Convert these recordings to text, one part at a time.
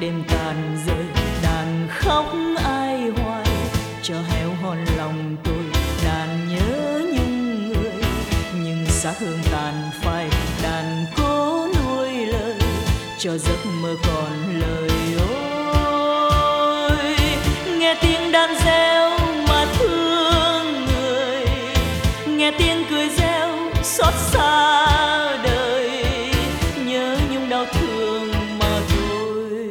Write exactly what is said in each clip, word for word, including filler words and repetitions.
đêm tàn rơi, đàn khóc ai hoài cho héo hon lòng tôi. Đàn nhớ nhung người nhưng xa hương tàn phai, đàn cố nuôi lời cho giấc mơ còn lời. Ôi nghe tiếng đàn reo mà thương người, nghe tiếng cười reo xót xa đời, nhớ nhung đau thương mà thôi.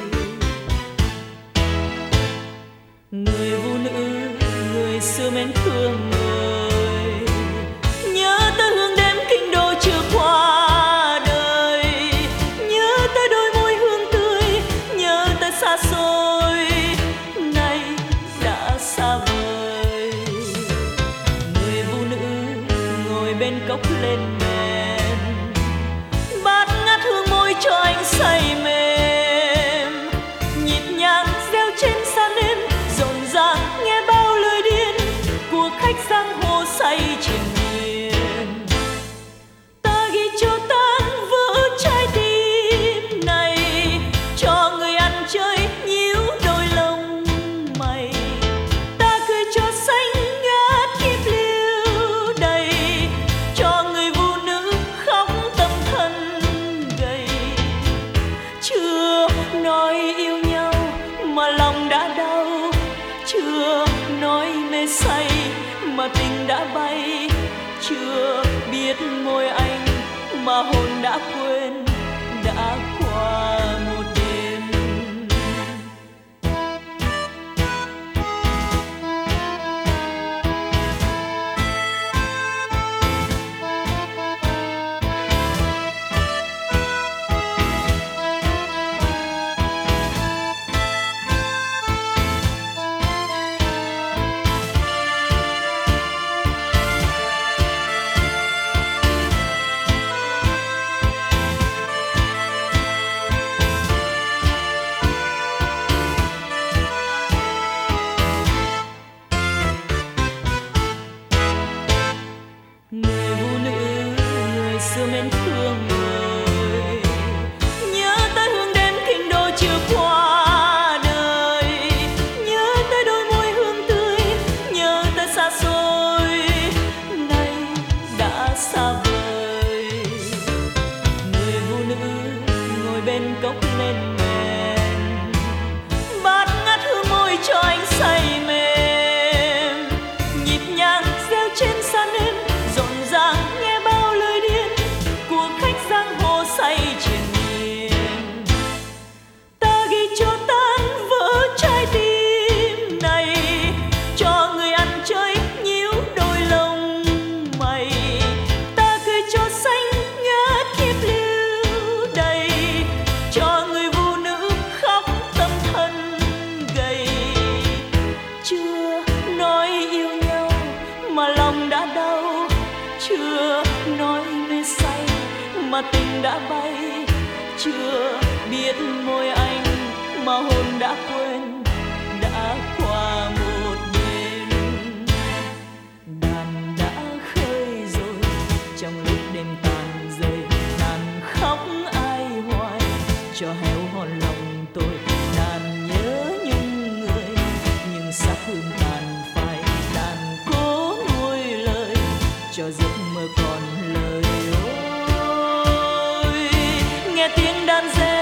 Người phụ nữ người xưa mến thương người, nhớ tới hương đêm kinh đô chưa qua đời, nhớ tới đôi môi hương tươi, nhớ tới xa xôi nay đã xa vời. Người phụ nữ ngồi bên cốc lên men, bát ngát hương môi cho anh say mềm, nhịp nhàng reo trên sàn đêm rộn ràng nghe bao lời điên của khách giang hồ say triền miên. Ta ghi cho tan vỡ trái tim này, cho người ăn chơi nhíu đôi lông mày. Ta cười cho xanh ngát kiếp lưu đầy, cho người phụ nữ khóc tâm thân gầy. Chưa nói yêu nhau mà lòng đã đau, chưa nói mê say mà tình đã bay, chưa biết môi anh mà hồn đã quên, đã qua một đêm. Người phụ nữ người xưa mến thương người, nhớ tới hương đêm kinh đô chưa qua đời, nhớ tới đôi môi hương tươi, nhớ tới xa xôi nay đã xa vời. Người phụ nữ ngồi bên cốc lên men, bát ngát hương môi cho anh say mềm, nhịp nhàng reo trên sàn đêm rộn ràng nghe bao lời điên của khách giang hồ say triền miên. Ta ghi cho tan vỡ trái tim này, cho người ăn chơi nhíu đôi lông mày. Ta cười cho xanh ngát kiếp lưu đầy, cho người phụ nữ khóc tâm thân gầy. Chưa nói yêu nhau mà lòng đã đau, chưa nói mê say mà tình đã bay, chưa biết môi anh mà hồn đã quên, đã qua một đêm. Đàn đã khơi rồi trong lúc đêm tàn rơi, đàn khóc ai hoài cho héo hon lòng tôi. Đàn nhớ nhung người nhưng xác hương tàn phai, đàn cố nuôi lời cho giấc mơ còn lời. Ôi nghe tiếng đàn reo